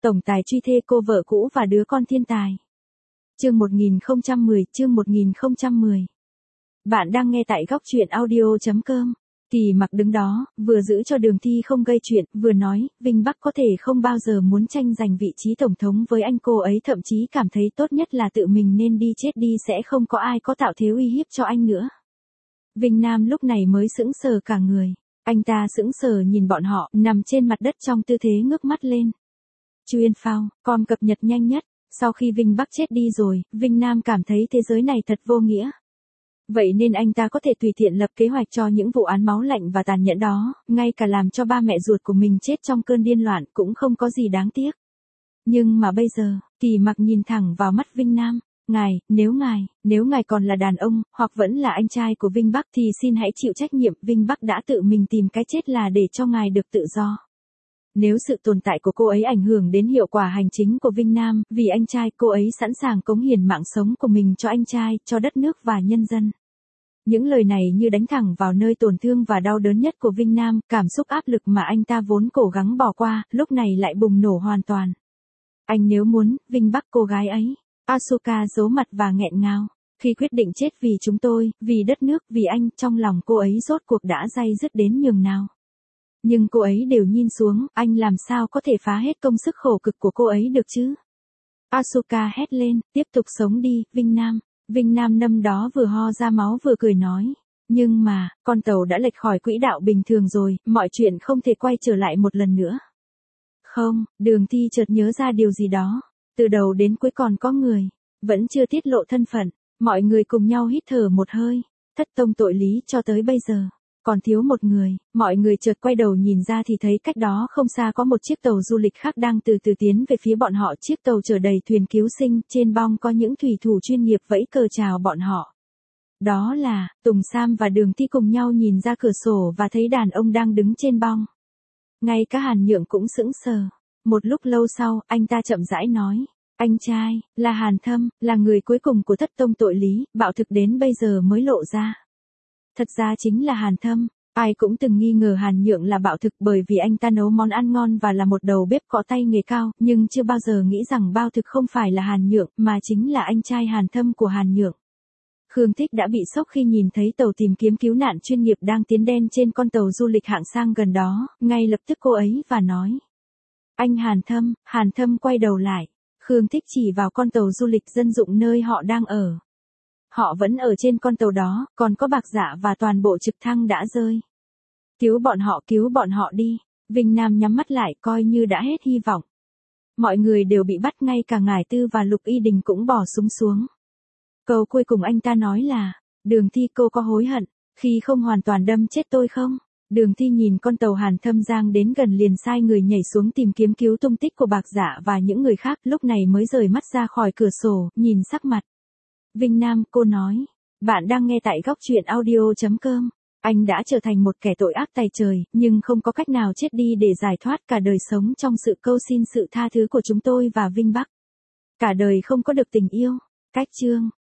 tổng tài truy thê cô vợ cũ và đứa con thiên tài. Chương 1010. Bạn đang nghe tại góc truyện audio.com. Kỳ Mặc đứng đó, vừa giữ cho Đường Thi không gây chuyện, vừa nói, Vinh Bắc có thể không bao giờ muốn tranh giành vị trí tổng thống với anh, cô ấy thậm chí cảm thấy tốt nhất là tự mình nên đi chết đi, sẽ không có ai có tạo thế uy hiếp cho anh nữa. Vinh Nam lúc này mới sững sờ cả người. Anh ta sững sờ nhìn bọn họ, nằm trên mặt đất trong tư thế ngước mắt lên. Chuyên phao, com cập nhật nhanh nhất. Sau khi Vinh Bắc chết đi rồi, Vinh Nam cảm thấy thế giới này thật vô nghĩa. Vậy nên anh ta có thể tùy tiện lập kế hoạch cho những vụ án máu lạnh và tàn nhẫn đó, ngay cả làm cho ba mẹ ruột của mình chết trong cơn điên loạn cũng không có gì đáng tiếc. Nhưng mà bây giờ, Kỳ Mặc nhìn thẳng vào mắt Vinh Nam. Nếu ngài còn là đàn ông, hoặc vẫn là anh trai của Vinh Bắc thì xin hãy chịu trách nhiệm, Vinh Bắc đã tự mình tìm cái chết là để cho ngài được tự do. Nếu sự tồn tại của cô ấy ảnh hưởng đến hiệu quả hành chính của Vinh Nam, vì anh trai, cô ấy sẵn sàng cống hiến mạng sống của mình cho anh trai, cho đất nước và nhân dân. Những lời này như đánh thẳng vào nơi tổn thương và đau đớn nhất của Vinh Nam, cảm xúc áp lực mà anh ta vốn cố gắng bỏ qua, lúc này lại bùng nổ hoàn toàn. Anh nếu muốn, Vinh Bắc, cô gái ấy. Asuka giấu mặt và nghẹn ngào. Khi quyết định chết vì chúng tôi, vì đất nước, vì anh, trong lòng cô ấy rốt cuộc đã day dứt đến nhường nào. Nhưng cô ấy đều nhìn xuống, anh làm sao có thể phá hết công sức khổ cực của cô ấy được chứ? Asuka hét lên, tiếp tục sống đi, Vinh Nam. Vinh Nam năm đó vừa ho ra máu vừa cười nói. Nhưng mà, con tàu đã lệch khỏi quỹ đạo bình thường rồi, mọi chuyện không thể quay trở lại một lần nữa. Không, Đường Thi chợt nhớ ra điều gì đó. Từ đầu đến cuối còn có người, vẫn chưa tiết lộ thân phận. Mọi người cùng nhau hít thở một hơi. Thất tông tội lý cho tới bây giờ. Còn thiếu một người, mọi người chợt quay đầu nhìn ra thì thấy cách đó không xa có một chiếc tàu du lịch khác đang từ từ tiến về phía bọn họ. Chiếc tàu chở đầy thuyền cứu sinh, trên bong có những thủy thủ chuyên nghiệp vẫy cờ chào bọn họ. Đó là, Tùng Sam và Đường Thi cùng nhau nhìn ra cửa sổ và thấy đàn ông đang đứng trên bong. Ngay cả Hàn Nhượng cũng sững sờ. Một lúc lâu sau, anh ta chậm rãi nói. Anh trai, là Hàn Thâm, là người cuối cùng của thất tông tội lý, bạo thực đến bây giờ mới lộ ra. Thật ra chính là Hàn Thâm. Ai cũng từng nghi ngờ Hàn Nhượng là bạo thực bởi vì anh ta nấu món ăn ngon và là một đầu bếp có tay nghề cao, nhưng chưa bao giờ nghĩ rằng bạo thực không phải là Hàn Nhượng, mà chính là anh trai Hàn Thâm của Hàn Nhượng. Khương Thích đã bị sốc khi nhìn thấy tàu tìm kiếm cứu nạn chuyên nghiệp đang tiến đen trên con tàu du lịch hạng sang gần đó, ngay lập tức cô ấy và nói. Anh Hàn Thâm quay đầu lại. Khương Thích chỉ vào con tàu du lịch dân dụng nơi họ đang ở. Họ vẫn ở trên con tàu đó, còn có Bạc Dạ và toàn bộ trực thăng đã rơi. Cứu bọn họ đi. Vinh Nam nhắm mắt lại coi như đã hết hy vọng. Mọi người đều bị bắt, ngay cả Ngải Tư và Lục Y Đình cũng bỏ súng xuống. Câu cuối cùng anh ta nói là, Đường Thi, cô có hối hận, khi không hoàn toàn đâm chết tôi không? Đường Thi nhìn con tàu Hàn Thâm giang đến gần liền sai người nhảy xuống tìm kiếm cứu tung tích của Bạc Dạ và những người khác, lúc này mới rời mắt ra khỏi cửa sổ, nhìn sắc mặt. Vinh Nam, cô nói, bạn đang nghe tại góc truyện audio.com. Anh đã trở thành một kẻ tội ác tày trời, nhưng không có cách nào chết đi để giải thoát cả đời sống trong sự cầu xin sự tha thứ của chúng tôi và Vinh Bắc. Cả đời không có được tình yêu. Cách chương.